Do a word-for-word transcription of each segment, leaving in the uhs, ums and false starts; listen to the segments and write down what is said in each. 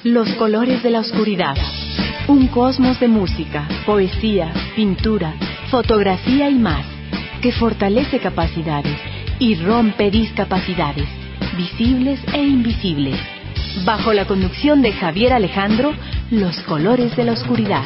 Los colores de la oscuridad. Un cosmos de música, poesía, pintura, fotografía y más, que fortalece capacidades y rompe discapacidades, visibles e invisibles. Bajo la conducción de Javier Alejandro, Los colores de la oscuridad.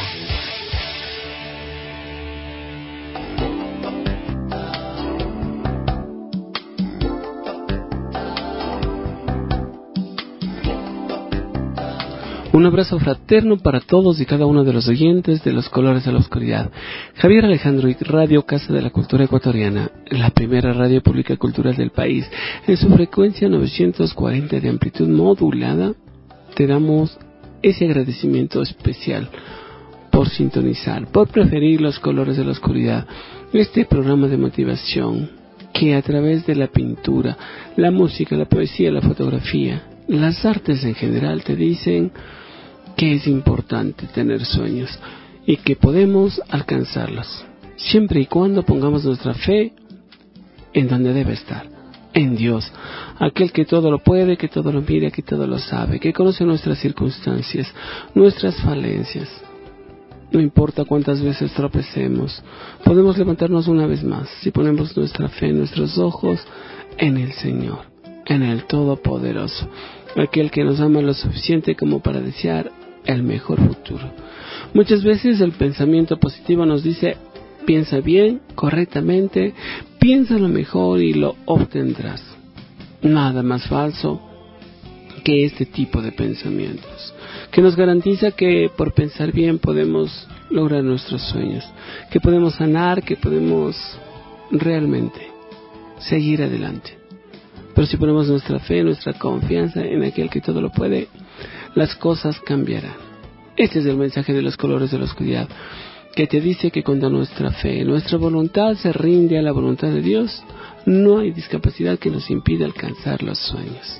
Un abrazo fraterno para todos y cada uno de los oyentes de Los colores de la oscuridad. Javier Alejandro y Radio Casa de la Cultura Ecuatoriana, la primera radio pública cultural del país, en su frecuencia novecientos cuarenta de amplitud modulada, te damos ese agradecimiento especial por sintonizar, por preferir Los colores de la oscuridad, este programa de motivación que a través de la pintura, la música, la poesía, la fotografía, las artes en general te dicen que es importante tener sueños y que podemos alcanzarlos, siempre y cuando pongamos nuestra fe en donde debe estar, en Dios, aquel que todo lo puede, que todo lo mira, que todo lo sabe, que conoce nuestras circunstancias, nuestras falencias. No importa cuántas veces tropecemos, podemos levantarnos una vez más si ponemos nuestra fe, nuestros ojos en el Señor, en el Todopoderoso, aquel que nos ama lo suficiente como para desear el mejor futuro. Muchas veces el pensamiento positivo nos dice: piensa bien, correctamente, piensa lo mejor y lo obtendrás. Nada más falso que este tipo de pensamientos, que nos garantiza que por pensar bien podemos lograr nuestros sueños, que podemos sanar, que podemos realmente seguir adelante. Pero si ponemos nuestra fe, nuestra confianza en aquel que todo lo puede, las cosas cambiarán. Este es el mensaje de Los colores de la oscuridad, que te dice que cuando nuestra fe, nuestra voluntad se rinde a la voluntad de Dios, no hay discapacidad que nos impida alcanzar los sueños.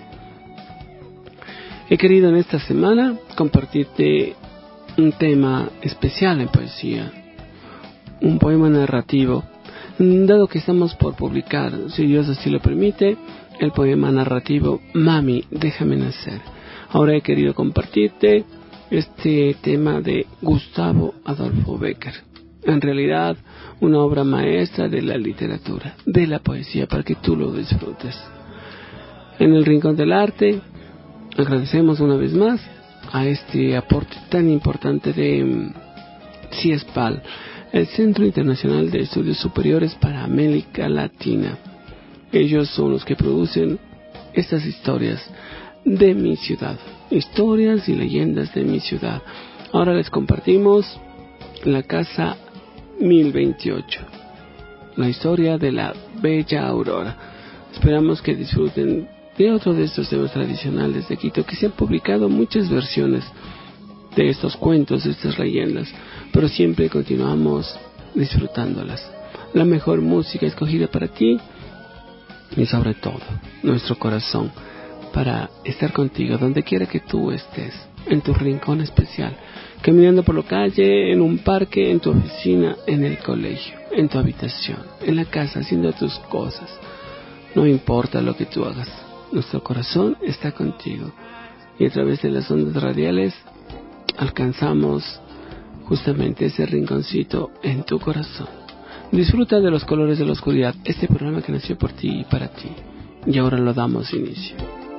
He querido en esta semana compartirte un tema especial en poesía, un poema narrativo, dado que estamos por publicar, si Dios así lo permite, el poema narrativo Mami, déjame nacer. Ahora he querido compartirte este tema de Gustavo Adolfo Bécquer. En realidad, una obra maestra de la literatura, de la poesía, para que tú lo disfrutes. En el Rincón del Arte, agradecemos una vez más a este aporte tan importante de CIESPAL, el Centro Internacional de Estudios Superiores para América Latina. Ellos son los que producen estas historias de mi ciudad, historias y leyendas de mi ciudad. Ahora les compartimos la Casa mil veintiocho, la historia de la Bella Aurora. Esperamos que disfruten de otro de estos temas tradicionales de Quito, que se han publicado muchas versiones de estos cuentos, de estas leyendas, pero siempre continuamos disfrutándolas. La mejor música escogida para ti y sobre todo nuestro corazón para estar contigo donde quiera que tú estés, en tu rincón especial, caminando por la calle, en un parque, en tu oficina, en el colegio, en tu habitación, en la casa, haciendo tus cosas. No importa lo que tú hagas, nuestro corazón está contigo y a través de las ondas radiales alcanzamos justamente ese rinconcito en tu corazón. Disfruta de Los colores de la oscuridad, este programa que nació por ti y para ti. Y ahora lo damos inicio.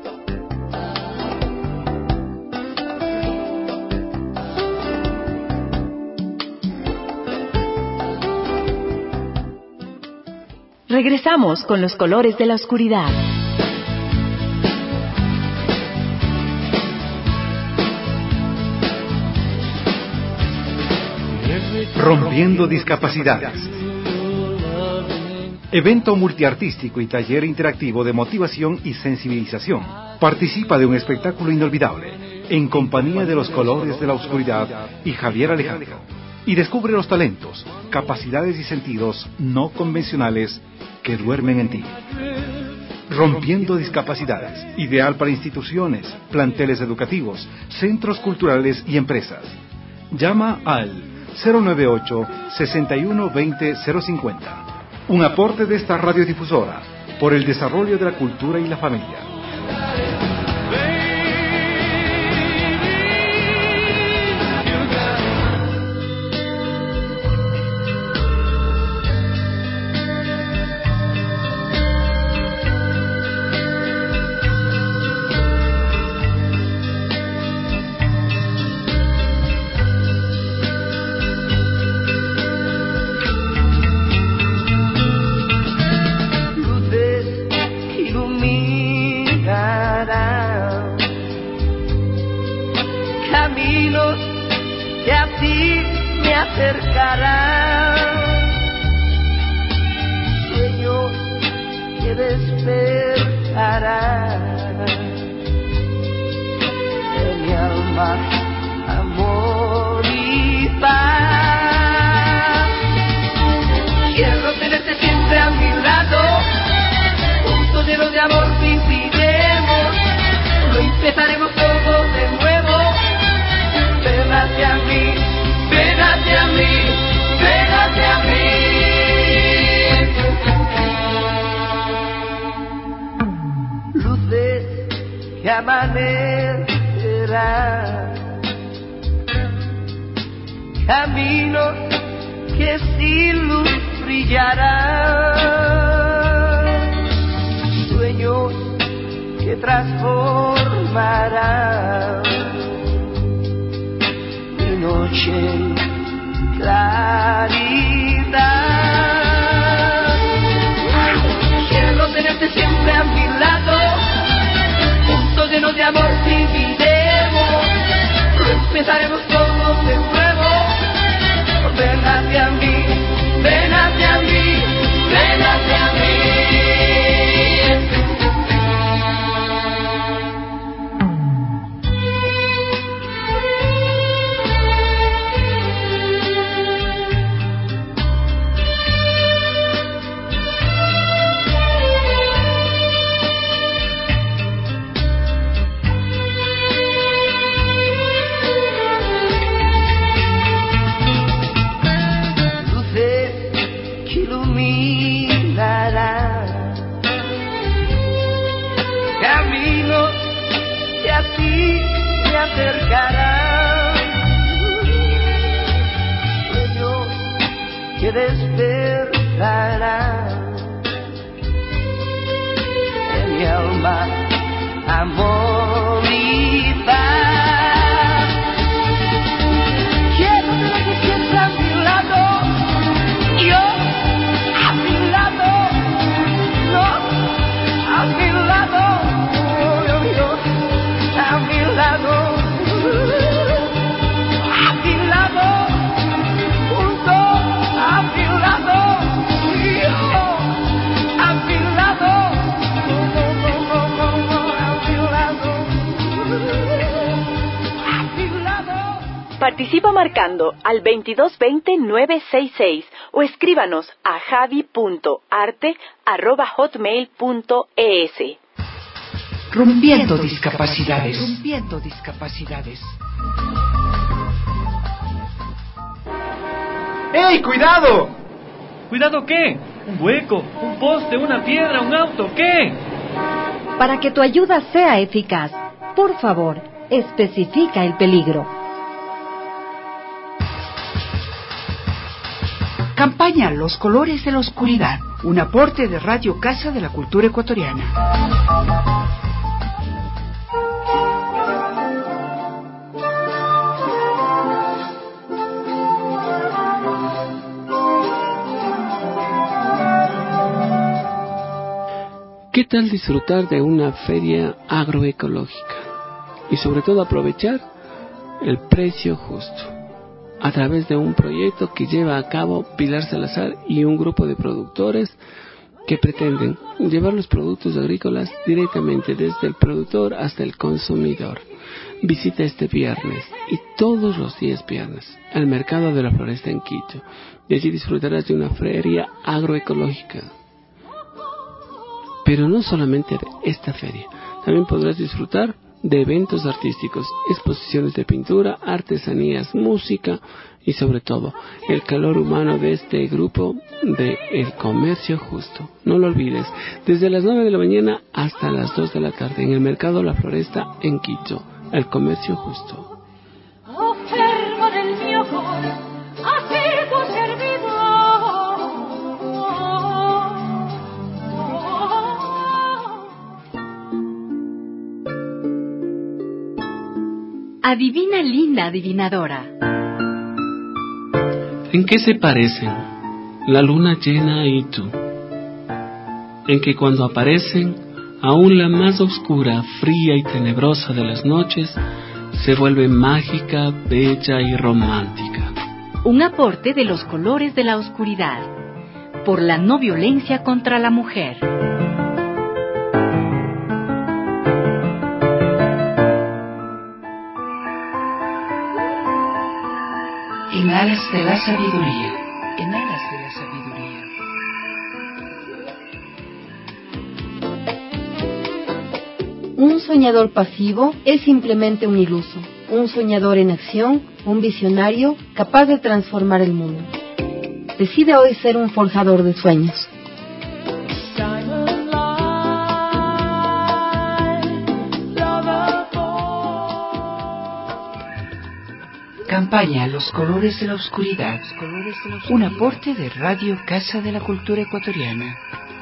Regresamos con Los colores de la oscuridad. Rompiendo discapacidades. Evento multiartístico y taller interactivo de motivación y sensibilización. Participa de un espectáculo inolvidable en compañía de Los colores de la oscuridad y Javier Alejandro. Y descubre los talentos, capacidades y sentidos no convencionales que duermen en ti. Rompiendo discapacidades, ideal para instituciones, planteles educativos, centros culturales y empresas. Llama al cero nueve ocho, sesenta y uno, veinte, cero cincuenta. Un aporte de esta radiodifusora por el desarrollo de la cultura y la familia. caminos que a ti me acercarán, sueños que despertarán en mi alma amor y paz. Quiero tenerte siempre a mi lado, juntos llenos de amor viviremos, lo empezaremos todo de nuevo. Ven hacia mí, ven hacia mí, ven hacia mí. Luces que amanecerán, caminos que sin luz brillarán, sueños que transformarán mi noche en claridad. Quiero tenerte siempre a mi lado, juntos llenos de amor viviremos, lo empezaremos todo de nuevo. Ven hacia mí, ven hacia mí, ven hacia mí. Sueños que despertarán en mi alma amor y paz. Quiero tenerte siempre a mi lado, yo a mi lado, no a mi lado, yo, yo a mi lado. Participa marcando al veintidós veinte nueve sesenta y seis o escríbanos a javi punto arte arroba hotmail punto es. Rompiendo discapacidades. Rompiendo discapacidades. ¡Ey, cuidado! ¿Cuidado qué? ¿Un hueco? ¿Un poste? ¿Una piedra? ¿Un auto? ¿Qué? Para que tu ayuda sea eficaz, por favor, especifica el peligro. Campaña Los Colores de la Oscuridad, un aporte de Radio Casa de la Cultura Ecuatoriana. ¿Qué tal disfrutar de una feria agroecológica? Y sobre todo aprovechar el precio justo, a través de un proyecto que lleva a cabo Pilar Salazar y un grupo de productores que pretenden llevar los productos agrícolas directamente desde el productor hasta el consumidor. Visita este viernes y todos los días viernes al Mercado de la Floresta en Quito, y allí disfrutarás de una feria agroecológica. Pero no solamente de esta feria, también podrás disfrutar de eventos artísticos, exposiciones de pintura, artesanías, música y sobre todo el calor humano de este grupo de El Comercio Justo. No lo olvides, desde las nueve de la mañana hasta las dos de la tarde en el Mercado La Floresta en Quito, El Comercio Justo. Ofermo del mio cor, a ser tu Adivina, linda adivinadora. ¿En qué se parecen la luna llena y tú? En que cuando aparecen, aún la más oscura, fría y tenebrosa de las noches, se vuelve mágica, bella y romántica. Un aporte de los colores de la oscuridad, por la no violencia contra la mujer. En alas de la sabiduría, en alas de la sabiduría. Un soñador pasivo es simplemente un iluso. Un soñador en acción, un visionario capaz de transformar el mundo. Decide hoy ser un forjador de sueños. Campaña Los Colores de la Oscuridad. Un aporte de Radio Casa de la Cultura Ecuatoriana.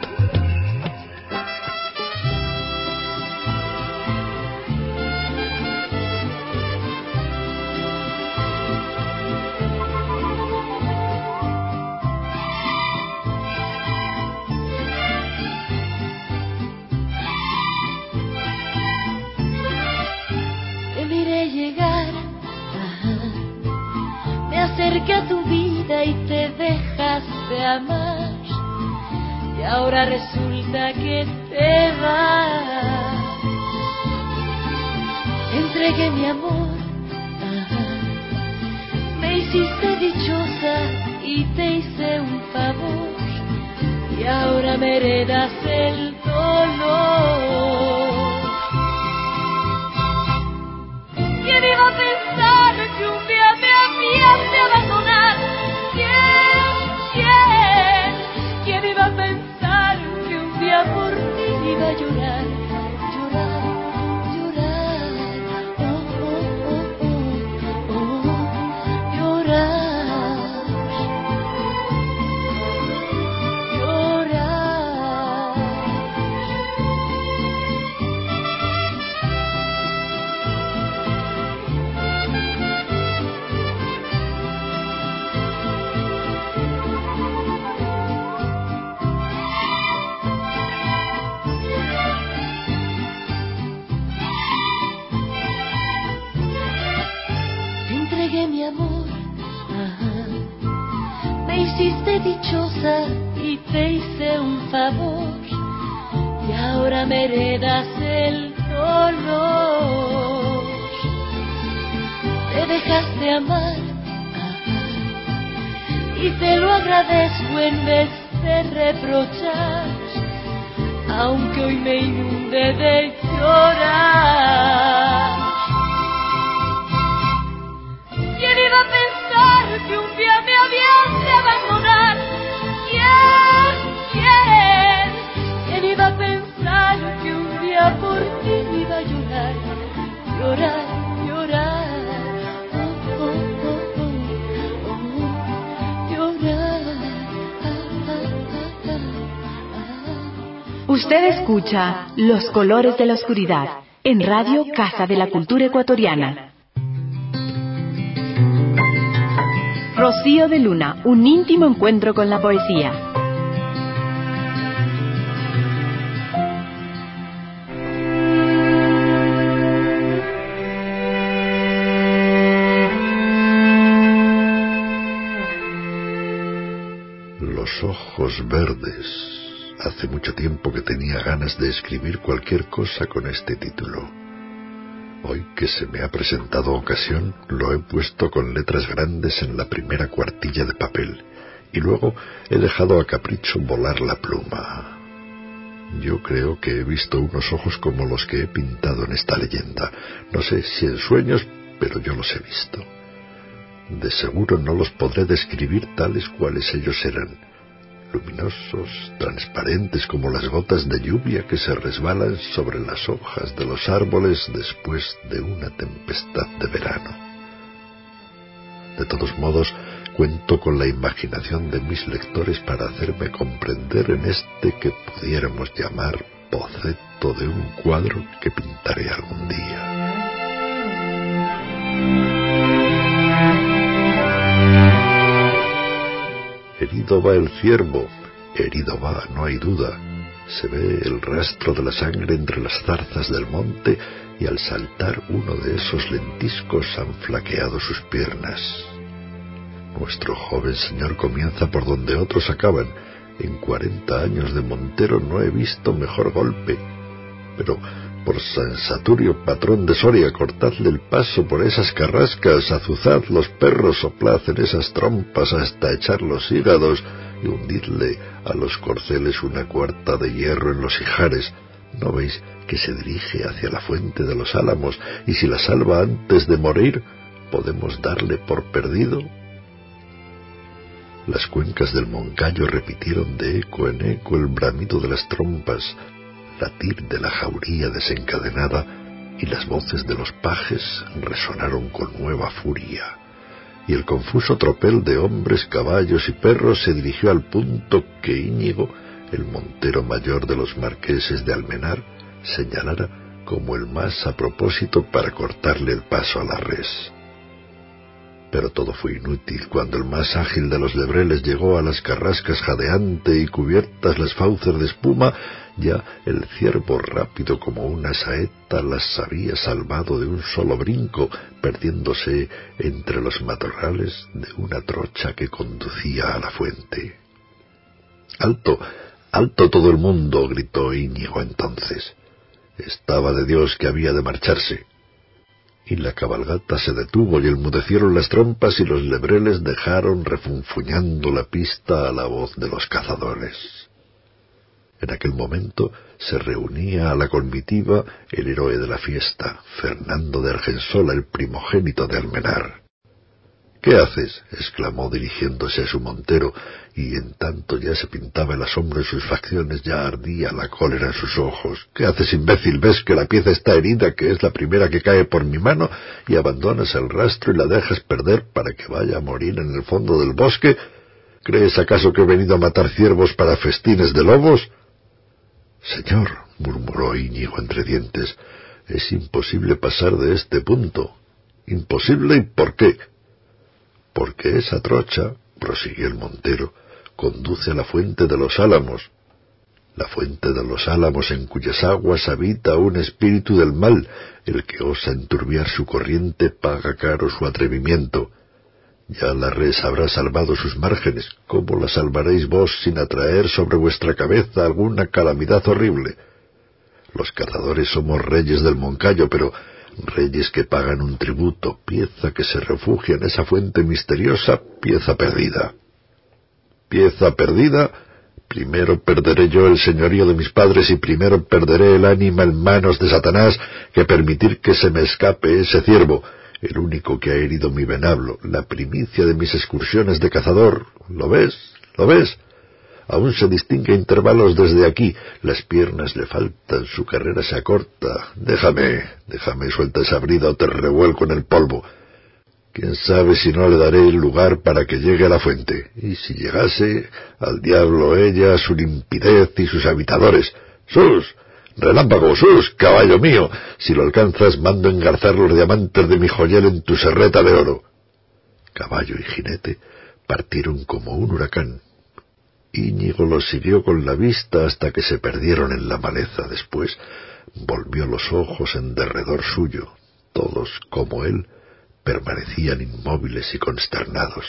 Te miré llegar, ajá. Me acerqué a tu vida y te dejaste amar. Y ahora resulta que te vas. Entregué mi amor, ajá. Me hiciste dichosa y te hice un favor. Y ahora me heredas el dolor. ¿Quién iba a pensar que un día me habías de abandonar? ¿Quién, quién? ¿Quién iba a pensar que un día por ti iba a llorar? Llorar, llorar, oh, oh, oh, oh, oh, llorar, llorar. Te entregué mi amor, ajá. Me hiciste dichosa y te hice un favor. Y ahora me heredas el dolor. Te dejaste amar, ajá. Y te lo agradezco en vez de reprochar. Aunque hoy me inunde de llorar. ¿Quién iba a pensar que un día me habías de abandonar? ¿Quién? ¿Quién? ¿Quién iba a pensar que un día por ti iba a llorar? Llorar, llorar, oh, oh, oh, oh, oh, llorar, ah, ah, ah, ah. Usted escucha Los Colores de la Oscuridad en Radio Casa de la Cultura Ecuatoriana. Rocío de Luna, un íntimo encuentro con la poesía. Los ojos verdes. Hace mucho tiempo que tenía ganas de escribir cualquier cosa con este título. Hoy que se me ha presentado ocasión, lo he puesto con letras grandes en la primera cuartilla de papel, y luego he dejado a capricho volar la pluma. Yo creo que he visto unos ojos como los que he pintado en esta leyenda. No sé si en sueños, pero yo los he visto. De seguro no los podré describir tales cuales ellos eran. Luminosos, transparentes como las gotas de lluvia que se resbalan sobre las hojas de los árboles después de una tempestad de verano. De todos modos, cuento con la imaginación de mis lectores para hacerme comprender en este que pudiéramos llamar boceto de un cuadro que pintaré algún día. Herido va el ciervo, herido va, no hay duda. Se ve el rastro de la sangre entre las zarzas del monte y al saltar uno de esos lentiscos han flaqueado sus piernas. Nuestro joven señor comienza por donde otros acaban. En cuarenta años de montero no he visto mejor golpe. Pero, por San Saturio, patrón de Soria, cortadle el paso por esas carrascas, azuzad los perros, soplad en esas trompas hasta echar los hígados y hundidle a los corceles una cuarta de hierro en los ijares. ¿No veis que se dirige hacia la fuente de los Álamos, y si la salva antes de morir, podemos darle por perdido? Las cuencas del Moncayo repitieron de eco en eco el bramido de las trompas, latir de la jauría desencadenada, y las voces de los pajes resonaron con nueva furia, y el confuso tropel de hombres, caballos y perros se dirigió al punto que Íñigo, el montero mayor de los marqueses de Almenar, señalara como el más a propósito para cortarle el paso a la res. Pero todo fue inútil cuando el más ágil de los lebreles llegó a las carrascas jadeante y cubiertas las fauces de espuma. Ya el ciervo, rápido como una saeta, las había salvado de un solo brinco, perdiéndose entre los matorrales de una trocha que conducía a la fuente. ¡Alto! ¡Alto todo el mundo! Gritó Íñigo entonces. Estaba de Dios que había de marcharse. Y la cabalgata se detuvo y enmudecieron las trompas y los lebreles dejaron refunfuñando la pista a la voz de los cazadores. En aquel momento se reunía a la comitiva el héroe de la fiesta, Fernando de Argensola, el primogénito de Almenar. —¿Qué haces? —exclamó dirigiéndose a su montero, y en tanto ya se pintaba el asombro en sus facciones, ya ardía la cólera en sus ojos. —¿Qué haces, imbécil? ¿Ves que la pieza está herida, que es la primera que cae por mi mano, y abandonas el rastro y la dejas perder para que vaya a morir en el fondo del bosque? ¿Crees acaso que he venido a matar ciervos para festines de lobos? —Señor —murmuró Íñigo entre dientes—, es imposible pasar de este punto. —¿Imposible? ¿Y por qué? —Porque esa trocha —prosiguió el montero— conduce a la fuente de los Álamos. La fuente de los Álamos, en cuyas aguas habita un espíritu del mal. El que osa enturbiar su corriente paga caro su atrevimiento. Ya la res habrá salvado sus márgenes. ¿Cómo la salvaréis vos sin atraer sobre vuestra cabeza alguna calamidad horrible? Los cazadores somos reyes del Moncayo, pero reyes que pagan un tributo, pieza que se refugia en esa fuente misteriosa, pieza perdida. ¿Pieza perdida? Primero perderé yo el señorío de mis padres y primero perderé el ánima en manos de Satanás que permitir que se me escape ese ciervo, el único que ha herido mi venablo, la primicia de mis excursiones de cazador. ¿Lo ves? ¿Lo ves? Aún se distingue a intervalos desde aquí. Las piernas le faltan, su carrera se acorta. Déjame, déjame, suelta esa brida o te revuelco en el polvo. Quién sabe si no le daré el lugar para que llegue a la fuente. Y si llegase, al diablo ella, su limpidez y sus habitadores. ¡Sus! ¡Relámpago! ¡Sus! ¡Caballo mío! Si lo alcanzas, mando engarzar los diamantes de mi joyel en tu serreta de oro. Caballo y jinete partieron como un huracán. Íñigo los siguió con la vista hasta que se perdieron en la maleza. Después volvió los ojos en derredor suyo. Todos, como él, permanecían inmóviles y consternados.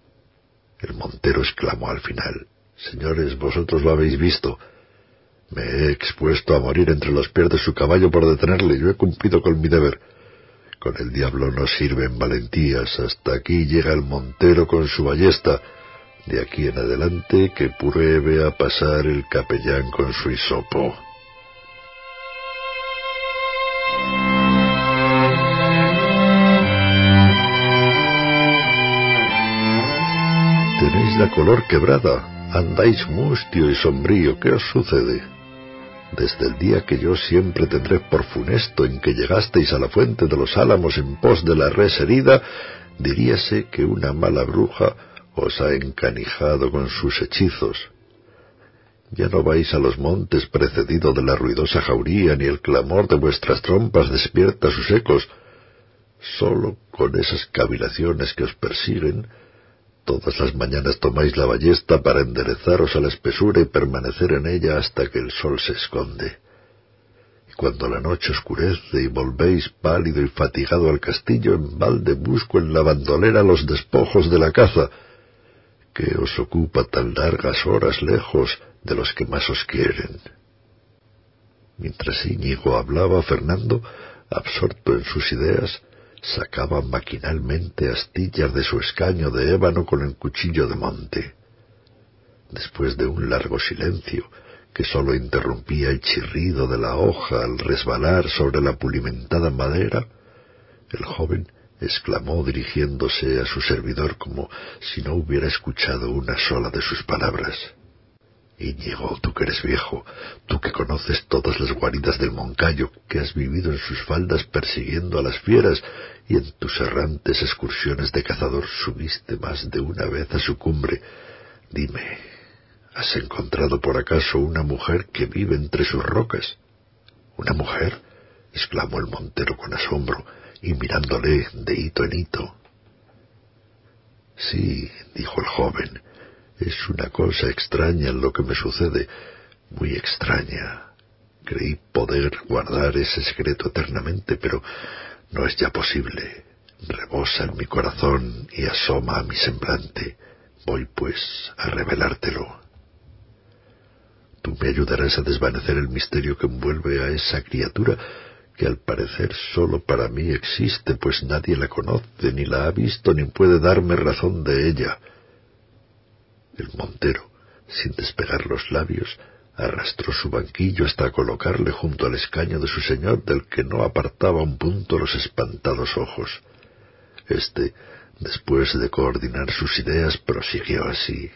El montero exclamó al final: «Señores, vosotros lo habéis visto. Me he expuesto a morir entre los pies de su caballo por detenerle. Yo he cumplido con mi deber. Con el diablo no sirven valentías. Hasta aquí llega el montero con su ballesta. De aquí en adelante que pruebe a pasar el capellán con su hisopo». Tenéis la color quebrada, andáis mustio y sombrío. ¿Qué os sucede? Desde el día que yo siempre tendré por funesto en que llegasteis a la fuente de los Álamos en pos de la res herida, diríase que una mala bruja os ha encanijado con sus hechizos. Ya no vais a los montes precedido de la ruidosa jauría, ni el clamor de vuestras trompas despierta sus ecos. Solo con esas cavilaciones que os persiguen, todas las mañanas tomáis la ballesta para enderezaros a la espesura y permanecer en ella hasta que el sol se esconde. cuando la noche oscurece y volvéis pálido y fatigado al castillo, en balde busco en la bandolera los despojos de la caza. ¿Qué os ocupa tan largas horas lejos de los que más os quieren? Mientras Íñigo hablaba, Fernando, absorto en sus ideas, sacaba maquinalmente astillas de su escaño de ébano con el cuchillo de monte. Después de un largo silencio, que sólo interrumpía el chirrido de la hoja al resbalar sobre la pulimentada madera, el joven exclamó dirigiéndose a su servidor como si no hubiera escuchado una sola de sus palabras: Íñigo, tú que eres viejo, tú que conoces todas las guaridas del Moncayo, que has vivido en sus faldas persiguiendo a las fieras y en tus errantes excursiones de cazador subiste más de una vez a su cumbre, dime, ¿has encontrado por acaso una mujer que vive entre sus rocas? ¿Una mujer?, exclamó el montero con asombro y mirándole de hito en hito. Sí, dijo el joven, es una cosa extraña lo que me sucede, muy extraña. Creí poder guardar ese secreto eternamente, pero no es ya posible. Rebosa en mi corazón y asoma a mi semblante. Voy, pues, a revelártelo. Tú me ayudarás a desvanecer el misterio que envuelve a esa criatura que al parecer solo para mí existe, pues nadie la conoce, ni la ha visto, ni puede darme razón de ella. El montero, sin despegar los labios, arrastró su banquillo hasta colocarle junto al escaño de su señor, del que no apartaba un punto los espantados ojos. Este, después de coordinar sus ideas, prosiguió así: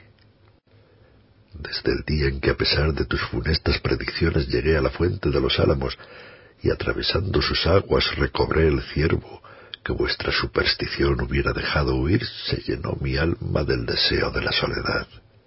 Desde el día en que, a pesar de tus funestas predicciones, llegué a la fuente de los Álamos, y atravesando sus aguas recobré el ciervo que vuestra superstición hubiera dejado huir, se llenó mi alma del deseo de la soledad.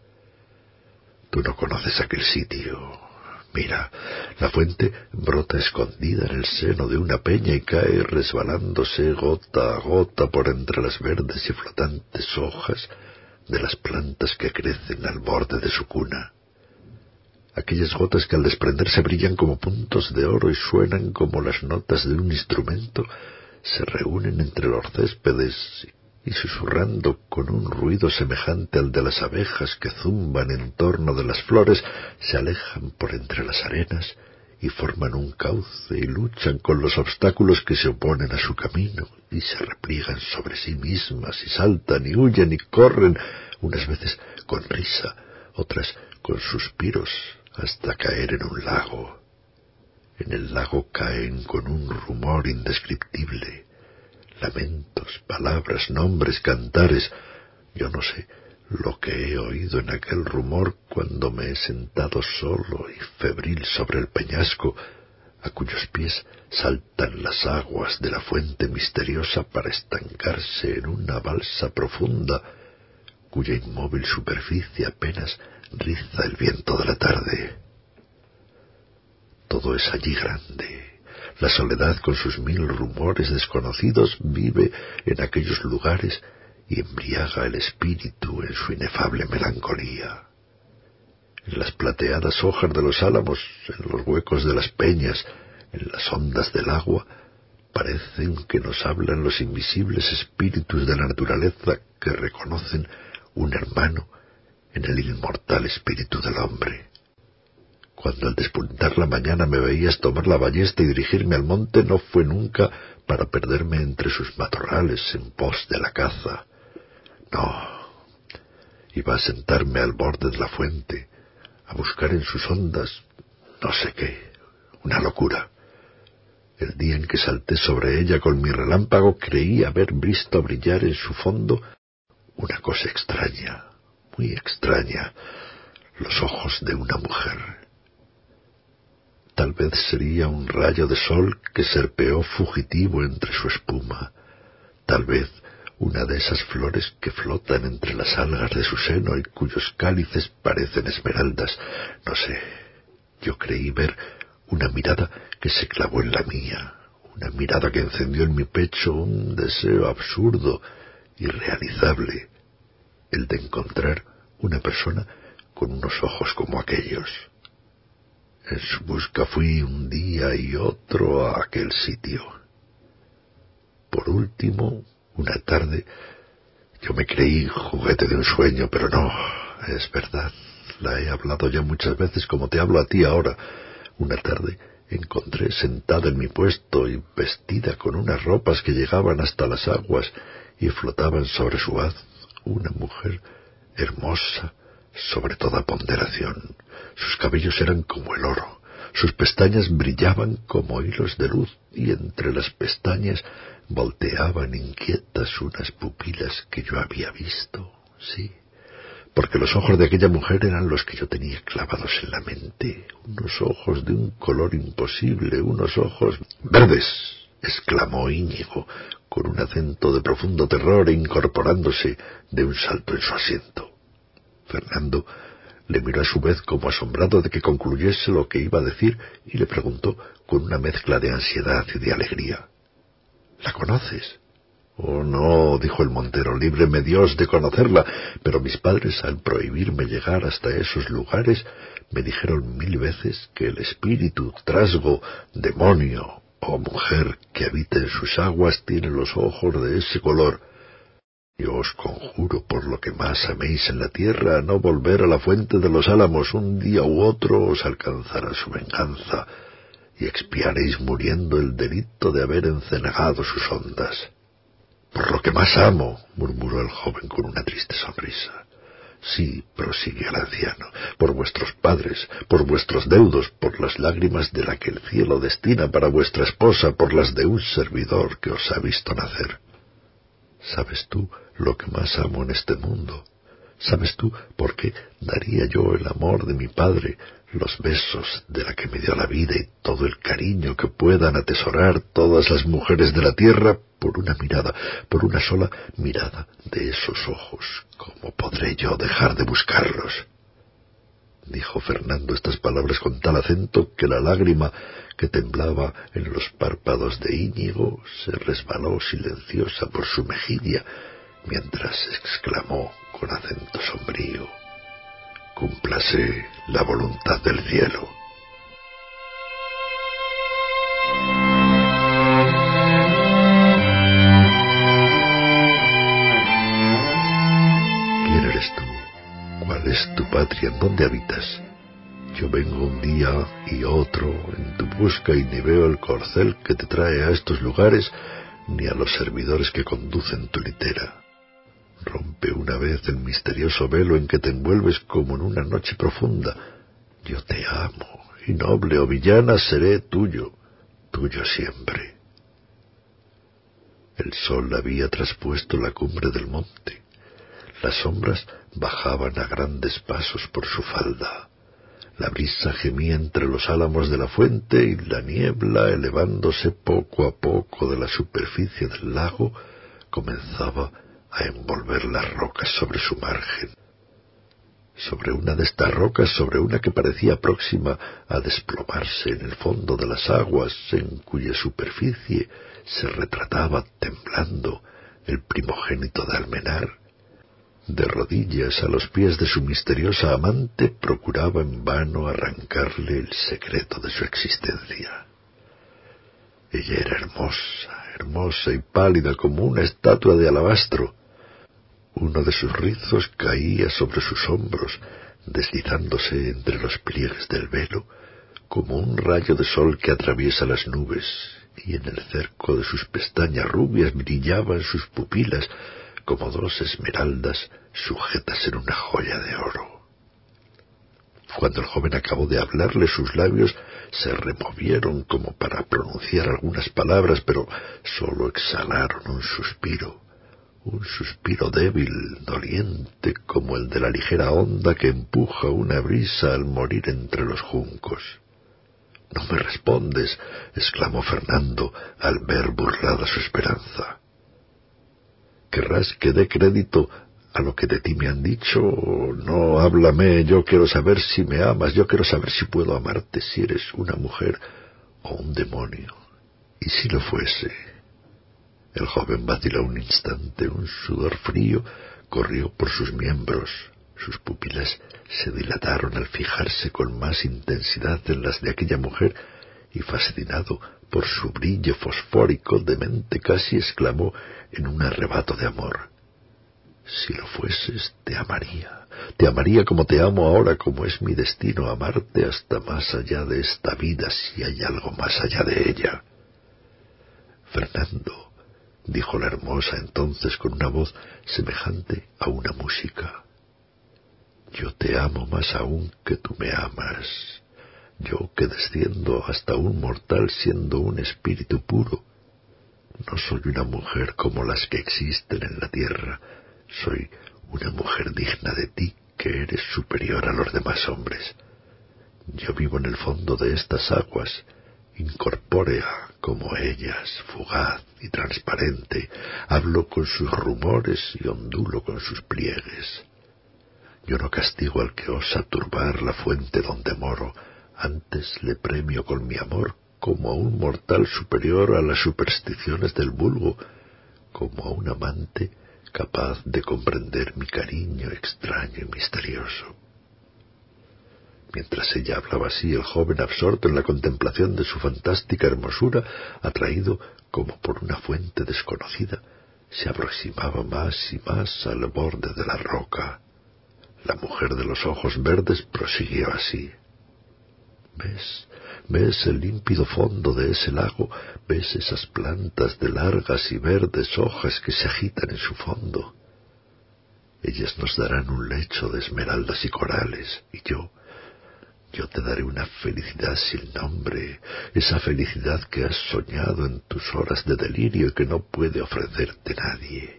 Tú no conoces aquel sitio. Mira, la fuente brota escondida en el seno de una peña y cae resbalándose gota a gota por entre las verdes y flotantes hojas de las plantas que crecen al borde de su cuna. Aquellas gotas que al desprenderse brillan como puntos de oro y suenan como las notas de un instrumento, se reúnen entre los céspedes y, susurrando con un ruido semejante al de las abejas que zumban en torno de las flores, se alejan por entre las arenas y forman un cauce y luchan con los obstáculos que se oponen a su camino y se repliegan sobre sí mismas y saltan y huyen y corren, unas veces con risa, otras con suspiros, hasta caer en un lago. En el lago caen con un rumor indescriptible, lamentos, palabras, nombres, cantares. Yo no sé lo que he oído en aquel rumor cuando me he sentado solo y febril sobre el peñasco, a cuyos pies saltan las aguas de la fuente misteriosa para estancarse en una balsa profunda, cuya inmóvil superficie apenas riza el viento de la tarde. Todo es allí grande. La soledad, con sus mil rumores desconocidos, vive en aquellos lugares y embriaga el espíritu en su inefable melancolía. En las plateadas hojas de los álamos, en los huecos de las peñas, en las ondas del agua, parecen que nos hablan los invisibles espíritus de la naturaleza que reconocen un hermano en el inmortal espíritu del hombre. Cuando al despuntar la mañana me veías tomar la ballesta y dirigirme al monte, no fue nunca para perderme entre sus matorrales en pos de la caza. No, iba a sentarme al borde de la fuente, a buscar en sus ondas no sé qué, una locura. El día en que salté sobre ella con mi relámpago, creí haber visto brillar en su fondo una cosa extraña, muy extraña, los ojos de una mujer. Tal vez sería un rayo de sol que serpeó fugitivo entre su espuma, tal vez una de esas flores que flotan entre las algas de su seno y cuyos cálices parecen esmeraldas. No sé, yo creí ver una mirada que se clavó en la mía, una mirada que encendió en mi pecho un deseo absurdo, irrealizable, el de encontrar una persona con unos ojos como aquellos. En su busca fui un día y otro a aquel sitio. Por último, una tarde, yo me creí juguete de un sueño, pero no, es verdad. La he hablado ya muchas veces como te hablo a ti ahora. Una tarde encontré sentada en mi puesto y vestida con unas ropas que llegaban hasta las aguas y flotaban sobre su haz una mujer hermosa, sobre toda ponderación. Sus cabellos eran como el oro, sus pestañas brillaban como hilos de luz y entre las pestañas volteaban inquietas unas pupilas que yo había visto, sí, porque los ojos de aquella mujer eran los que yo tenía clavados en la mente, unos ojos de un color imposible, unos ojos verdes, exclamó Íñigo, con un acento de profundo terror e incorporándose de un salto en su asiento. Fernando le miró a su vez como asombrado de que concluyese lo que iba a decir y le preguntó con una mezcla de ansiedad y de alegría: ¿La conoces? Oh, no, dijo el montero, líbreme Dios de conocerla, pero mis padres, al prohibirme llegar hasta esos lugares, me dijeron mil veces que el espíritu, trasgo, demonio o mujer que habita en sus aguas tiene los ojos de ese color. Yo os conjuro por lo que más améis en la tierra a no volver a la fuente de los álamos. Un día u otro os alcanzará su venganza y expiaréis muriendo el delito de haber encenagado sus ondas. Por lo que más amo, murmuró el joven con una triste sonrisa. Sí, prosiguió el anciano, por vuestros padres, por vuestros deudos, por las lágrimas de la que el cielo destina para vuestra esposa, por las de un servidor que os ha visto nacer. ¿Sabes tú lo que más amo en este mundo? ¿Sabes tú por qué daría yo el amor de mi padre, los besos de la que me dio la vida y todo el cariño que puedan atesorar todas las mujeres de la tierra por una mirada, por una sola mirada de esos ojos? ¿Cómo podré yo dejar de buscarlos? Dijo Fernando estas palabras con tal acento que la lágrima que temblaba en los párpados de Íñigo se resbaló silenciosa por su mejilla, mientras exclamó con acento sombrío: «Cúmplase la voluntad del cielo». ¿Quién eres tú? ¿Cuál es tu patria? ¿En dónde habitas? Yo vengo un día y otro en tu busca y ni veo el corcel que te trae a estos lugares, ni a los servidores que conducen tu litera. Rompe una vez el misterioso velo en que te envuelves como en una noche profunda. Yo te amo, y noble o villana seré tuyo, tuyo siempre. El sol había traspuesto la cumbre del monte. Las sombras bajaban a grandes pasos por su falda. La brisa gemía entre los álamos de la fuente y la niebla, elevándose poco a poco de la superficie del lago, comenzaba a envolver las rocas sobre su margen. Sobre una de estas rocas, sobre una que parecía próxima a desplomarse en el fondo de las aguas, en cuya superficie se retrataba temblando el primogénito de Almenar, de rodillas a los pies de su misteriosa amante, procuraba en vano arrancarle el secreto de su existencia. Ella era hermosa, hermosa y pálida como una estatua de alabastro. Uno de sus rizos caía sobre sus hombros, deslizándose entre los pliegues del velo, como un rayo de sol que atraviesa las nubes, y en el cerco de sus pestañas rubias brillaban sus pupilas, como dos esmeraldas sujetas en una joya de oro. Cuando el joven acabó de hablarle, sus labios se removieron como para pronunciar algunas palabras, pero sólo exhalaron un suspiro, un suspiro débil, doliente, como el de la ligera onda que empuja una brisa al morir entre los juncos. «No me respondes», exclamó Fernando al ver burlada su esperanza. ¿Querrás que dé crédito a lo que de ti me han dicho? No, háblame, yo quiero saber si me amas, yo quiero saber si puedo amarte, si eres una mujer o un demonio. ¿Y si lo fuese? El joven vaciló un instante, un sudor frío corrió por sus miembros. Sus pupilas se dilataron al fijarse con más intensidad en las de aquella mujer, y fascinado por su brillo fosfórico, demente casi exclamó en un arrebato de amor: si lo fueses, te amaría, te amaría como te amo ahora, como es mi destino, amarte hasta más allá de esta vida, si hay algo más allá de ella. Fernando, dijo la hermosa entonces con una voz semejante a una música, yo te amo más aún que tú me amas. Yo que desciendo hasta un mortal siendo un espíritu puro, no soy una mujer como las que existen en la tierra, soy una mujer digna de ti, que eres superior a los demás hombres. Yo vivo en el fondo de estas aguas, incorpórea como ellas, fugaz y transparente, hablo con sus rumores y ondulo con sus pliegues. Yo no castigo al que osa turbar la fuente donde moro, antes le premio con mi amor como a un mortal superior a las supersticiones del vulgo, como a un amante capaz de comprender mi cariño extraño y misterioso. Mientras ella hablaba así, el joven, absorto en la contemplación de su fantástica hermosura, atraído como por una fuente desconocida, se aproximaba más y más al borde de la roca. La mujer de los ojos verdes prosiguió así: ¿Ves? ¿Ves el límpido fondo de ese lago? ¿Ves esas plantas de largas y verdes hojas que se agitan en su fondo? Ellas nos darán un lecho de esmeraldas y corales, y yo, yo te daré una felicidad sin nombre, esa felicidad que has soñado en tus horas de delirio y que no puede ofrecerte nadie.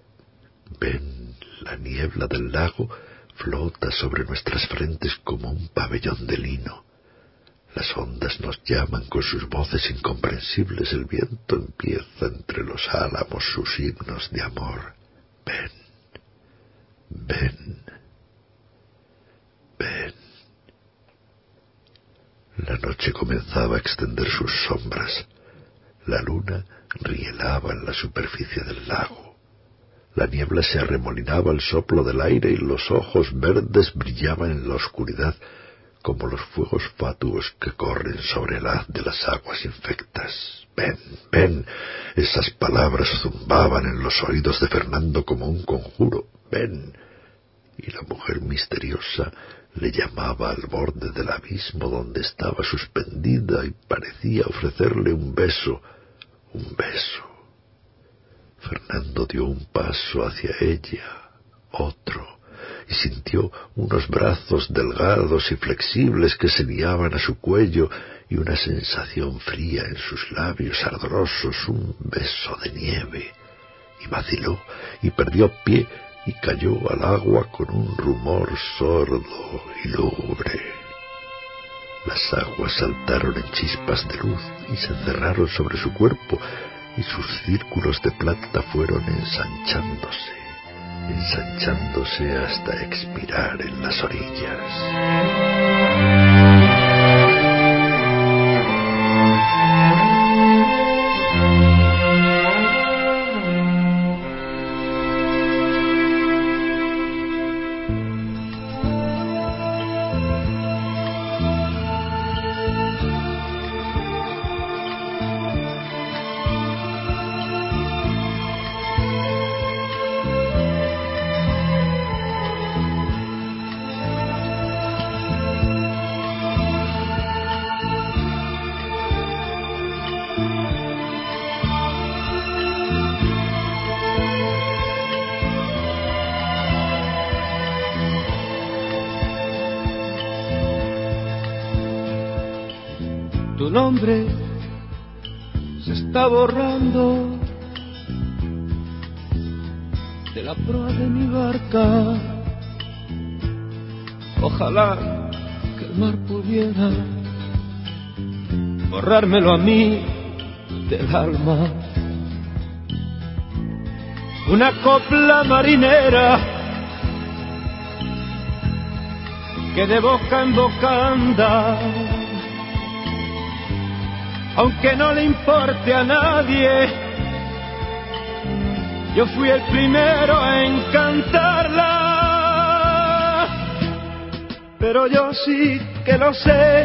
Ven, la niebla del lago flota sobre nuestras frentes como un pabellón de lino. Las ondas nos llaman con sus voces incomprensibles, el viento empieza entre los álamos sus himnos de amor. Ven, ven, ven. La noche comenzaba a extender sus sombras. La luna rielaba en la superficie del lago. La niebla se arremolinaba al soplo del aire y los ojos verdes brillaban en la oscuridad como los fuegos fatuos que corren sobre el haz de las aguas infectas. Ven, ven. Esas palabras zumbaban en los oídos de Fernando como un conjuro. Ven. Y la mujer misteriosa le llamaba al borde del abismo donde estaba suspendida y parecía ofrecerle un beso, un beso. Fernando dio un paso hacia ella, otro, y sintió unos brazos delgados y flexibles que se liaban a su cuello y una sensación fría en sus labios ardorosos, un beso de nieve, y vaciló y perdió pie y cayó al agua con un rumor sordo y lúgubre. Las aguas saltaron en chispas de luz y se encerraron sobre su cuerpo, y sus círculos de plata fueron ensanchándose, ensanchándose hasta expirar en las orillas. Tu nombre se está borrando de la proa de mi barca. Ojalá que el mar pudiera borrármelo a mí del alma. Una copla marinera que de boca en boca anda, aunque no le importe a nadie, yo fui el primero a encantarla. pero yo sí que lo sé.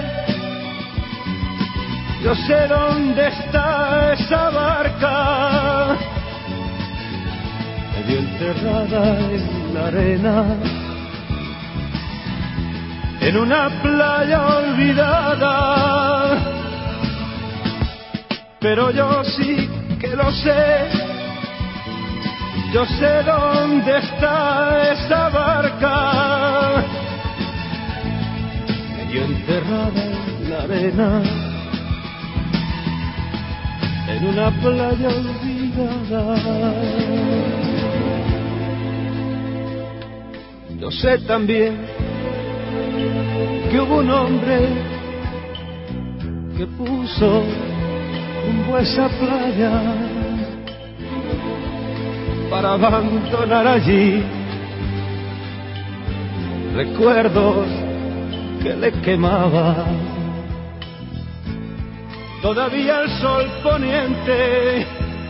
Yo sé dónde está esa barca, medio enterrada en la arena, en una playa olvidada. Pero yo sí que lo sé, yo sé dónde está esa barca, medio enterrada en la arena, en una playa olvidada. Yo sé también que hubo un hombre que puso rumbo a esa playa para abandonar allí recuerdos que le quemaban. Todavía el sol poniente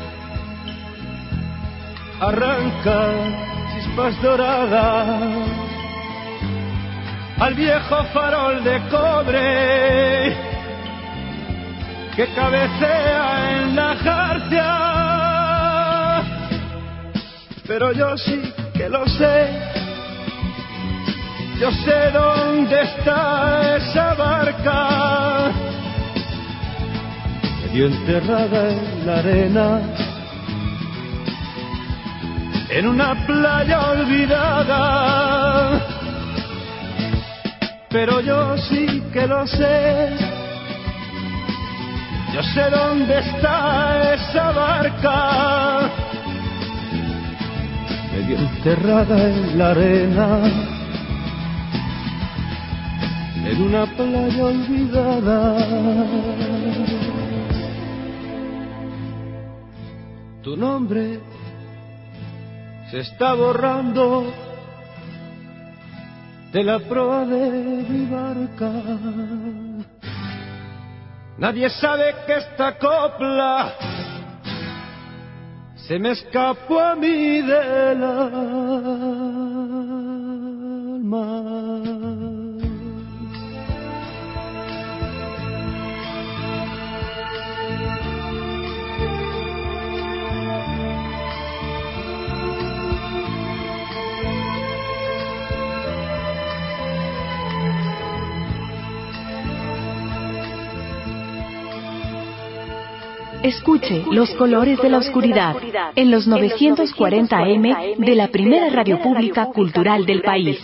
arranca chispas doradas al viejo farol de cobre que cabecea en la jarcia. Pero yo sí que lo sé, yo sé dónde está esa barca, medio enterrada en la arena, en una playa olvidada. Pero yo sí que lo sé, yo sé dónde está esa barca, medio enterrada en la arena, en una playa olvidada. Tu nombre se está borrando de la proa de mi barca. Nadie sabe que esta copla se me escapó a mí del alma. Escuche Los Colores de la Oscuridad en los novecientos cuarenta A M de la primera radio pública cultural del país.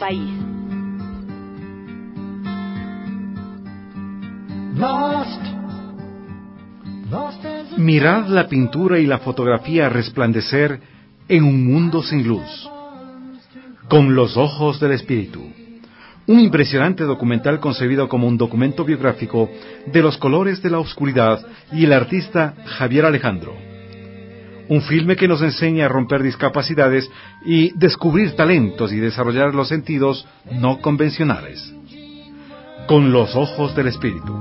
Mirad la pintura y la fotografía resplandecer en un mundo sin luz, con los ojos del espíritu. Un impresionante documental concebido como un documento biográfico de los colores de la oscuridad y el artista Javier Alejandro. Un filme que nos enseña a romper discapacidades y descubrir talentos y desarrollar los sentidos no convencionales. Con los ojos del espíritu.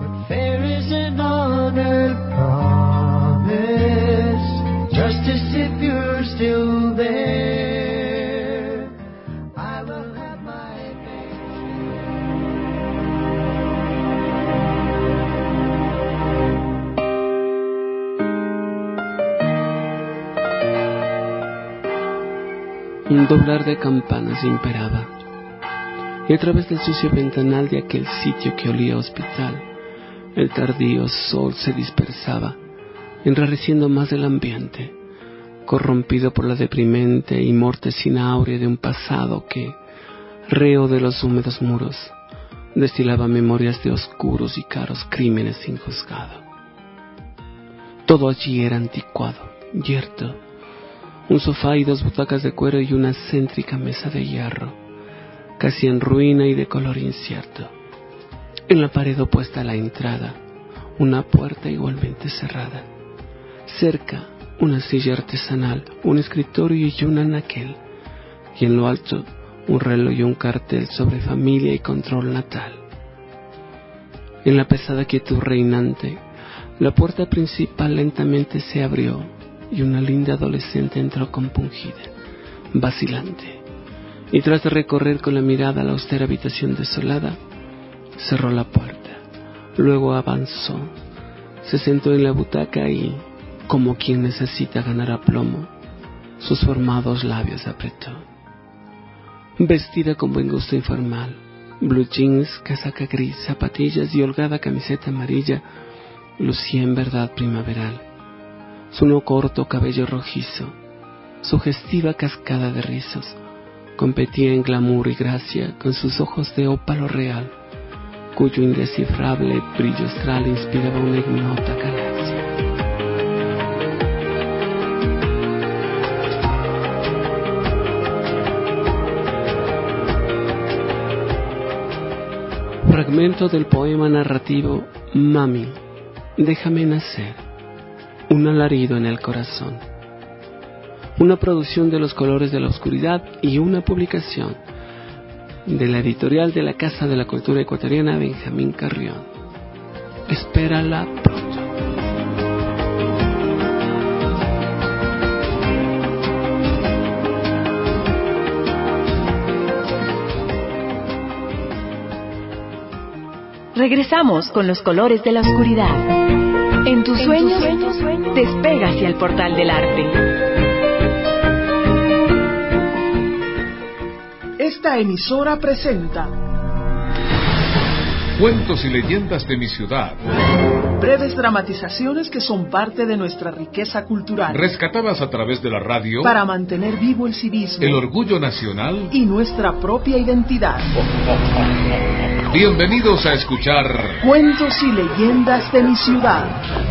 Un doblar de campanas imperaba, y a través del sucio ventanal de aquel sitio que olía a hospital, el tardío sol se dispersaba, enrareciendo más el ambiente, corrompido por la deprimente y mortecina aurea de un pasado que, reo de los húmedos muros, destilaba memorias de oscuros y caros crímenes sin juzgado. Todo allí era anticuado, yerto. Un sofá y dos butacas de cuero y una céntrica mesa de hierro, casi en ruina y de color incierto. En la pared opuesta a la entrada, una puerta igualmente cerrada. Cerca, una silla artesanal, un escritorio y un anaquel. Y en lo alto, un reloj y un cartel sobre familia y control natal. En la pesada quietud reinante, la puerta principal lentamente se abrió y una linda adolescente entró compungida, vacilante, y tras de recorrer con la mirada la austera habitación desolada, cerró la puerta. Luego avanzó, se sentó en la butaca y, como quien necesita ganar aplomo, sus formados labios apretó. Vestida con buen gusto informal, blue jeans, casaca gris, zapatillas y holgada camiseta amarilla, lucía en verdad primaveral. Su no corto cabello rojizo, sugestiva cascada de rizos, competía en glamour y gracia con sus ojos de ópalo real, cuyo indescifrable brillo astral inspiraba una ignota galaxia. Fragmento del poema narrativo Mami, déjame nacer, un alarido en el corazón. Una producción de Los Colores de la Oscuridad y una publicación de la editorial de la Casa de la Cultura Ecuatoriana Benjamín Carrión. Espérala pronto. Regresamos con Los Colores de la Oscuridad. En tus sueños, en tus sueños despega hacia el portal del arte. Esta emisora presenta Cuentos y leyendas de mi ciudad. Breves dramatizaciones que son parte de nuestra riqueza cultural. Rescatadas a través de la radio para mantener vivo el civismo, el orgullo nacional y nuestra propia identidad. Bienvenidos a escuchar Cuentos y leyendas de mi ciudad.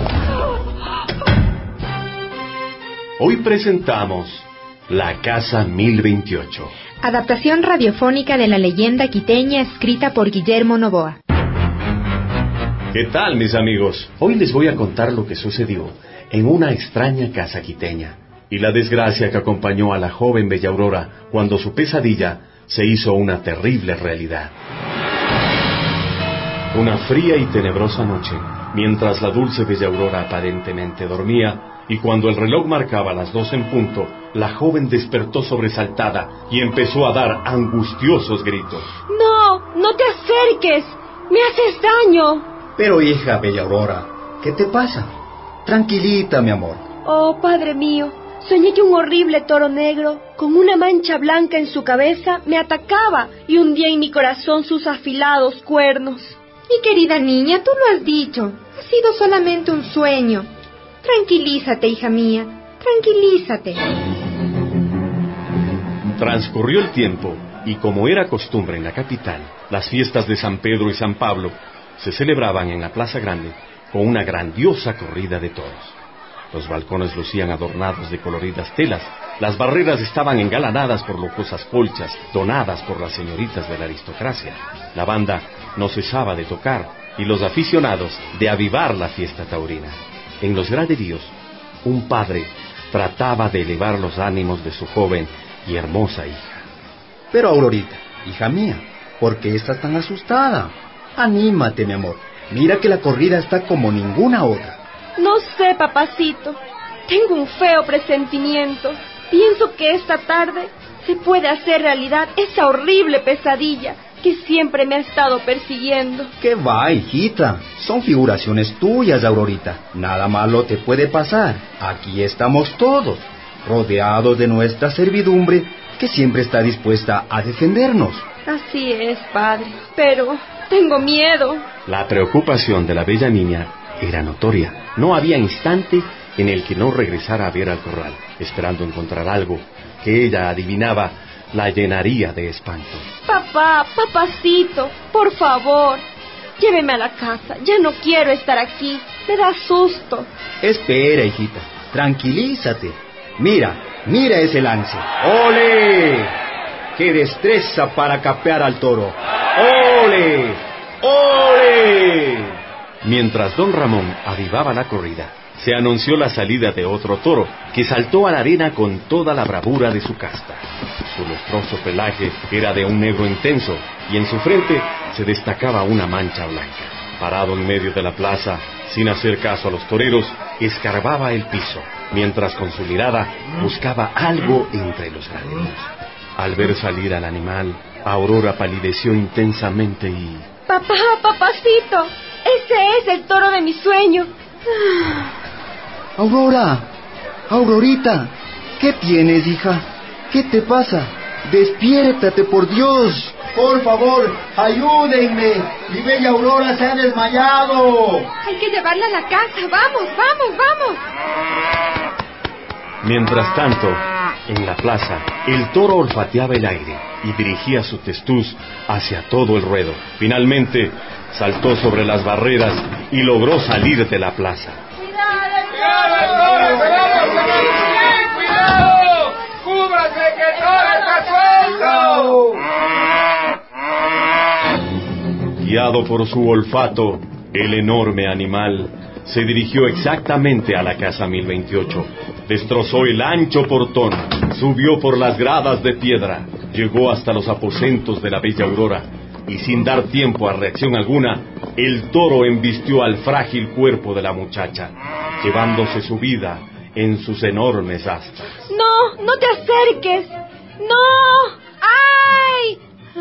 Hoy presentamos La Casa mil veintiocho. Adaptación radiofónica de la leyenda quiteña escrita por Guillermo Novoa. ¿Qué tal, mis amigos? Hoy les voy a contar lo que sucedió en una extraña casa quiteña y la desgracia que acompañó a la joven Bella Aurora cuando su pesadilla se hizo una terrible realidad. Una fría y tenebrosa noche, mientras la dulce Bella Aurora aparentemente dormía, y cuando el reloj marcaba las dos en punto, la joven despertó sobresaltada y empezó a dar angustiosos gritos. ¡No! ¡No te acerques! ¡Me haces daño! Pero hija Bella Aurora, ¿qué te pasa? Tranquilita, mi amor. Oh, padre mío, soñé que un horrible toro negro, con una mancha blanca en su cabeza, me atacaba y hundía en mi corazón sus afilados cuernos. Mi querida niña, tú lo has dicho, ha sido solamente un sueño. Tranquilízate, hija mía, tranquilízate. Transcurrió el tiempo, y como era costumbre en la capital, las fiestas de San Pedro y San Pablo se celebraban en la Plaza Grande con una grandiosa corrida de toros. Los balcones lucían adornados de coloridas telas, las barreras estaban engalanadas por lujosas colchas donadas por las señoritas de la aristocracia. La banda no cesaba de tocar y los aficionados de avivar la fiesta taurina. En los graderíos, un padre trataba de elevar los ánimos de su joven y hermosa hija. Pero Aurorita, hija mía, ¿por qué estás tan asustada? Anímate, mi amor. Mira que la corrida está como ninguna otra. No sé, papacito. Tengo un feo presentimiento. Pienso que esta tarde se puede hacer realidad esa horrible pesadilla que siempre me ha estado persiguiendo. ¿Qué va, hijita? Son figuraciones tuyas, Aurorita. Nada malo te puede pasar. Aquí estamos todos, rodeados de nuestra servidumbre, que siempre está dispuesta a defendernos. Así es, padre, pero tengo miedo. La preocupación de la bella niña era notoria. No había instante en el que no regresara a ver al corral, esperando encontrar algo que ella adivinaba la llenaría de espanto. Papá, papacito, por favor, lléveme a la casa. Ya no quiero estar aquí. Me da susto. Espera, hijita, tranquilízate. Mira, mira ese lance. ¡Ole! ¡Qué destreza para capear al toro! ¡Ole! ¡Ole! Mientras don Ramón avivaba la corrida, se anunció la salida de otro toro, que saltó a la arena con toda la bravura de su casta. Su lustroso pelaje era de un negro intenso, y en su frente se destacaba una mancha blanca. Parado en medio de la plaza, sin hacer caso a los toreros, escarbaba el piso, mientras con su mirada buscaba algo entre los graderíos. Al ver salir al animal, Aurora palideció intensamente y... Papá, papacito, ese es el toro de mi sueño. Aurora, Aurorita, ¿qué tienes, hija? ¿Qué te pasa? Despiértate, por Dios. Por favor, ayúdenme. Mi bella Aurora se ha desmayado. Hay que llevarla a la casa. Vamos, vamos, vamos. Mientras tanto, en la plaza, el toro olfateaba el aire y dirigía su testuz hacia todo el ruedo. Finalmente, saltó sobre las barreras y logró salir de la plaza. ¡Cuidado, cuidado, cuidado! ¡Cúbrase que el toro está suelto! Guiado por su olfato, el enorme animal se dirigió exactamente a la casa mil veintiocho. Destrozó el ancho portón, subió por las gradas de piedra, llegó hasta los aposentos de la bella Aurora, y sin dar tiempo a reacción alguna, el toro embistió al frágil cuerpo de la muchacha, llevándose su vida en sus enormes astas. No, no te acerques. No. ¡Ay!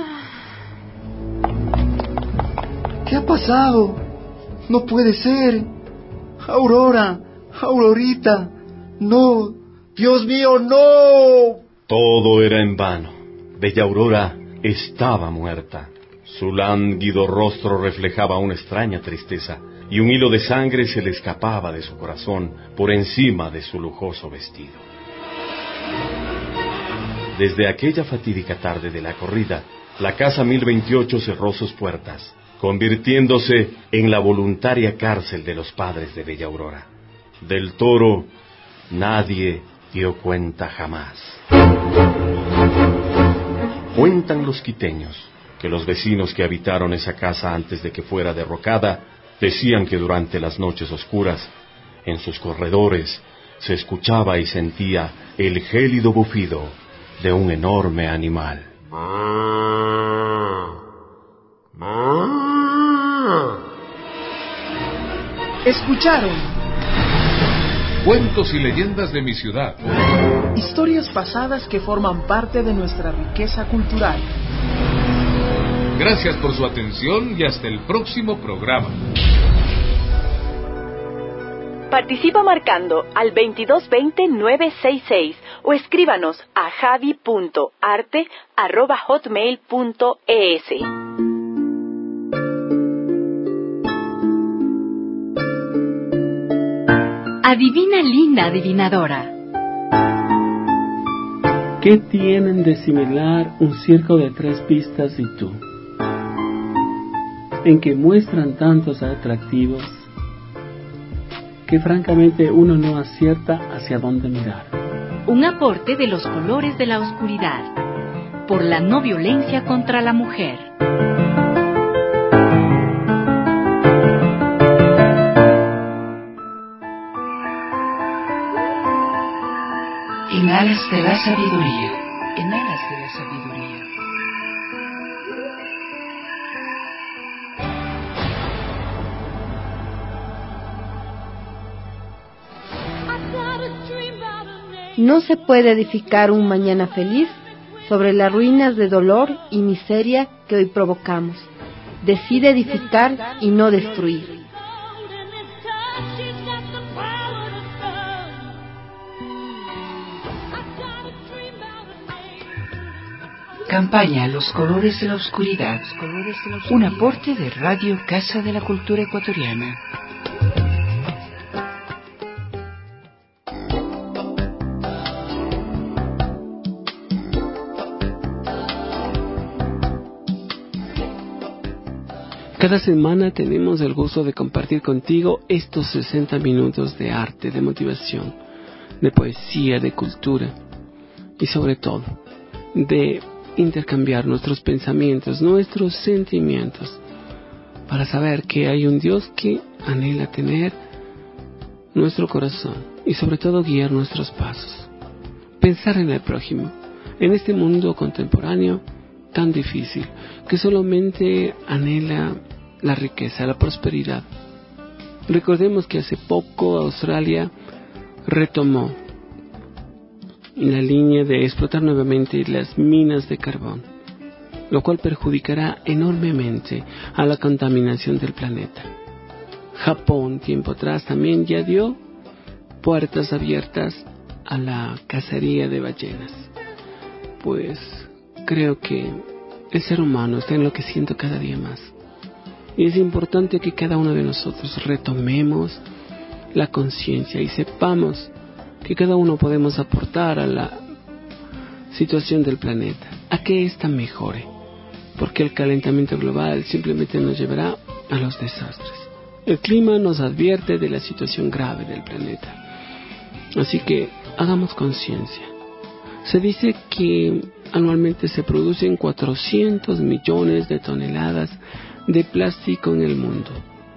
¿Qué ha pasado? No puede ser. Aurora, Aurorita, no. Dios mío, no. Todo era en vano. Bella Aurora estaba muerta. Su lánguido rostro reflejaba una extraña tristeza, y un hilo de sangre se le escapaba de su corazón por encima de su lujoso vestido. Desde aquella fatídica tarde de la corrida, la casa mil veintiocho cerró sus puertas, convirtiéndose en la voluntaria cárcel de los padres de Bella Aurora. Del toro nadie dio cuenta jamás. Cuentan los quiteños que los vecinos que habitaron esa casa antes de que fuera derrocada decían que durante las noches oscuras, en sus corredores, se escuchaba y sentía el gélido bufido de un enorme animal. Escucharon Cuentos y leyendas de mi ciudad. historias pasadas que forman parte de nuestra riqueza cultural. Gracias por su atención y hasta el próximo programa. Participa marcando al veintidós veinte nueve sesenta y seis o escríbanos a javi punto arte arroba hotmail punto es. Adivina, linda adivinadora. ¿Qué tienen de similar un circo de tres pistas y tú? En que muestran tantos atractivos que francamente uno no acierta hacia dónde mirar. Un aporte de los colores de la oscuridad, por la no violencia contra la mujer. En alas de la sabiduría, en alas de la sabiduría. No se puede edificar un mañana feliz sobre las ruinas de dolor y miseria que hoy provocamos. Decide edificar y no destruir. Campaña Los Colores de la Oscuridad. Un aporte de Radio Casa de la Cultura Ecuatoriana. Cada semana tenemos el gusto de compartir contigo estos sesenta minutos de arte, de motivación, de poesía, de cultura y sobre todo de intercambiar nuestros pensamientos, nuestros sentimientos, para saber que hay un Dios que anhela tener nuestro corazón y sobre todo guiar nuestros pasos. Pensar en el prójimo, en este mundo contemporáneo tan difícil, que solamente anhela la riqueza, la prosperidad. Recordemos que hace poco Australia retomó la línea de explotar nuevamente las minas de carbón, lo cual perjudicará enormemente a la contaminación del planeta. Japón, tiempo atrás, también ya dio puertas abiertas a la cacería de ballenas. Pues creo que el ser humano está enloqueciendo cada día más. Y es importante que cada uno de nosotros retomemos la conciencia y sepamos que cada uno podemos aportar a la situación del planeta, a que ésta mejore, porque el calentamiento global simplemente nos llevará a los desastres. El clima nos advierte de la situación grave del planeta, así que hagamos conciencia. Se dice que anualmente se producen cuatrocientos millones de toneladas de plástico en el mundo.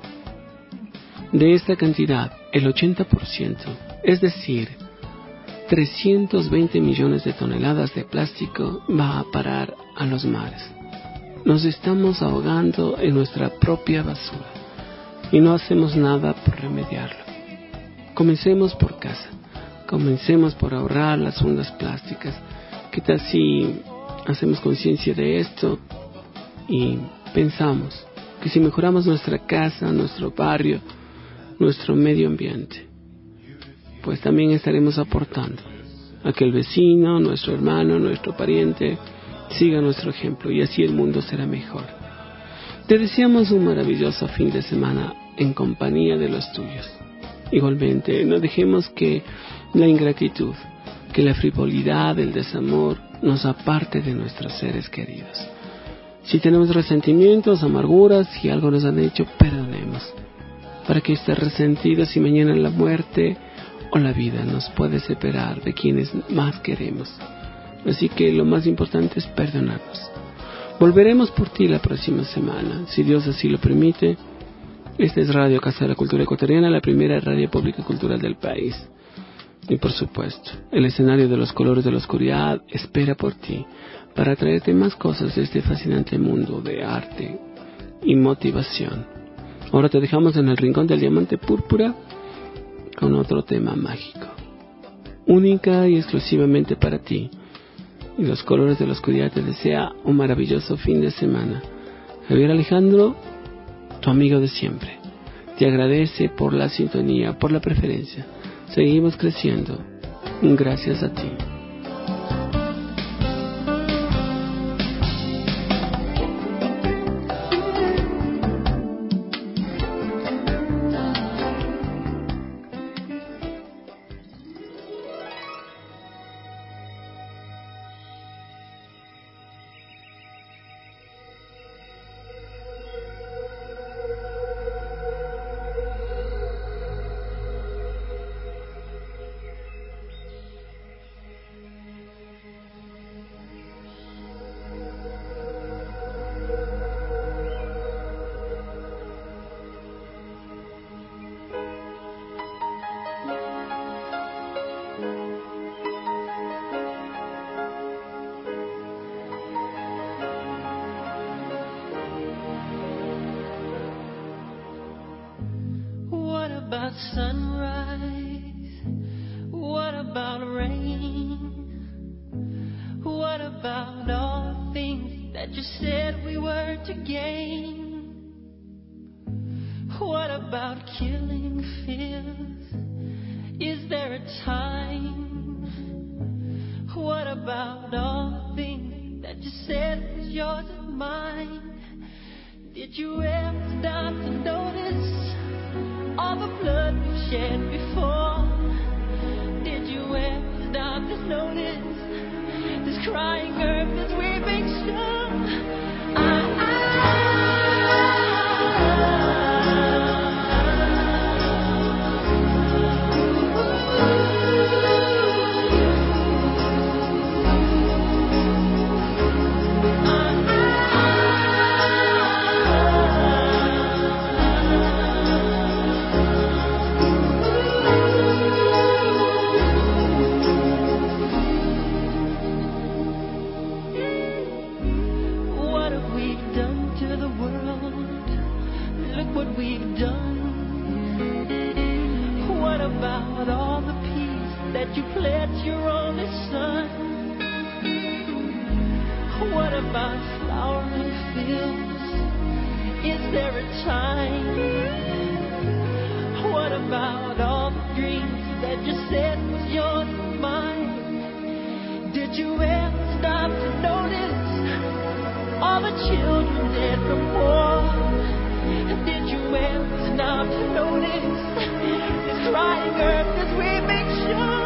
De esta cantidad, el ochenta por ciento, es decir, trescientos veinte millones de toneladas de plástico va a parar a los mares. Nos estamos ahogando en nuestra propia basura y no hacemos nada por remediarlo. Comencemos por casa, comencemos por ahorrar las fundas plásticas. ¿Qué tal si hacemos conciencia de esto y pensamos que si mejoramos nuestra casa, nuestro barrio, nuestro medio ambiente, pues también estaremos aportando a que el vecino, nuestro hermano, nuestro pariente siga nuestro ejemplo y así el mundo será mejor? Te deseamos un maravilloso fin de semana en compañía de los tuyos. Igualmente, no dejemos que la ingratitud, que la frivolidad, el desamor nos aparte de nuestros seres queridos. Si tenemos resentimientos, amarguras, si algo nos han hecho, perdonemos, para que estar resentidos y mañana la muerte o la vida nos puede separar de quienes más queremos. Así que lo más importante es perdonarnos. Volveremos por ti la próxima semana, si Dios así lo permite. Esta es Radio Casa de la Cultura Ecuatoriana, la primera radio pública cultural del país. Y por supuesto, el escenario de los colores de la oscuridad espera por ti para traerte más cosas de este fascinante mundo de arte y motivación. Ahora te dejamos en el rincón del diamante púrpura con otro tema mágico, única y exclusivamente para ti. Y los colores de la oscuridad te desea un maravilloso fin de semana. Javier Alejandro, tu amigo de siempre, te agradece por la sintonía, por la preferencia. Seguimos creciendo gracias a ti. Sunrise, what about rain? What about all the things that you said we were to gain? What about killing fears? Is there a time? What about all the things that you said was yours and mine? Did you ever stop to notice all the blood we've shed before? Did you ever stop to notice this crying earth, this weeping shore? I, I, what have we lives? Is there a time? What about all the dreams that you said was yours and mine? Did you ever stop to notice all the children dead from war? Did you ever stop to notice this crying earth as we make sure?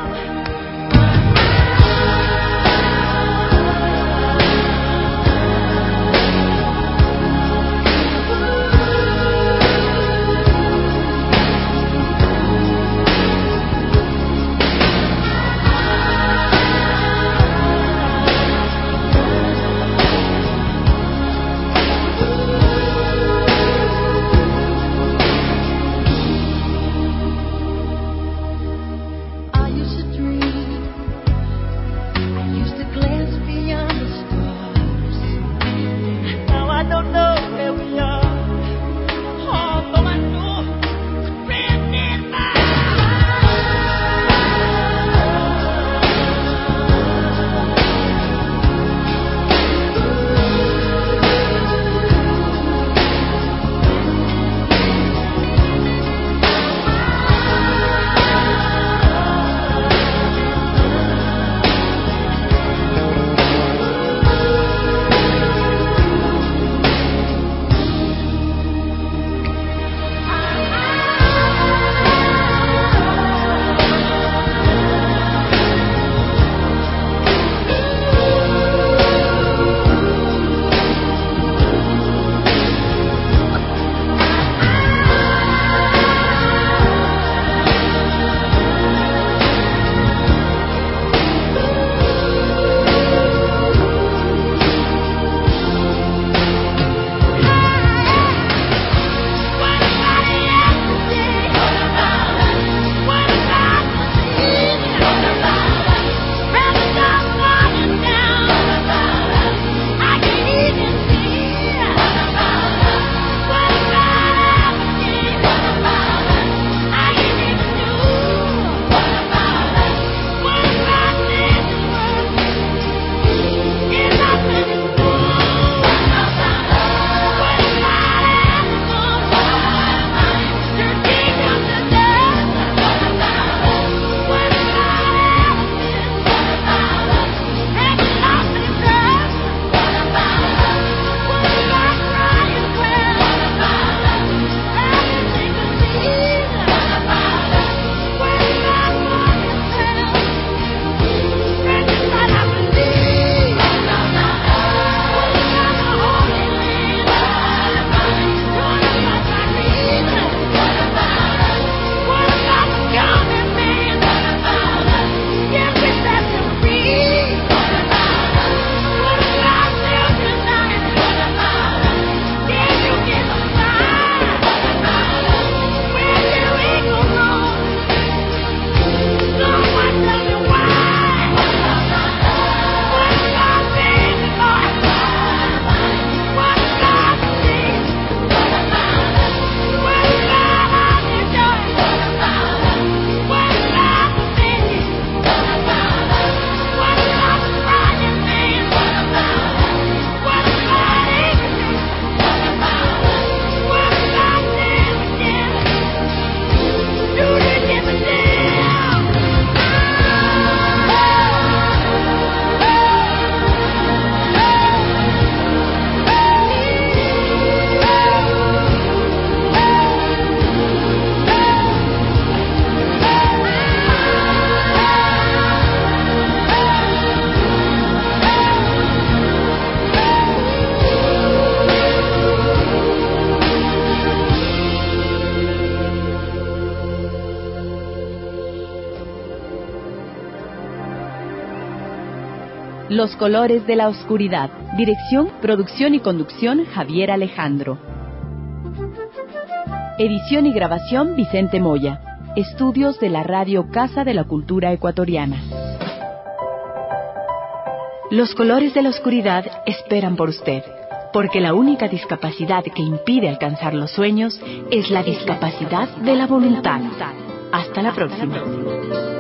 Los colores de la oscuridad. Dirección, producción y conducción, Javier Alejandro. Edición y grabación, Vicente Moya. Estudios de la Radio Casa de la Cultura Ecuatoriana. Los colores de la oscuridad esperan por usted, porque la única discapacidad que impide alcanzar los sueños es la discapacidad de la voluntad. Hasta la próxima.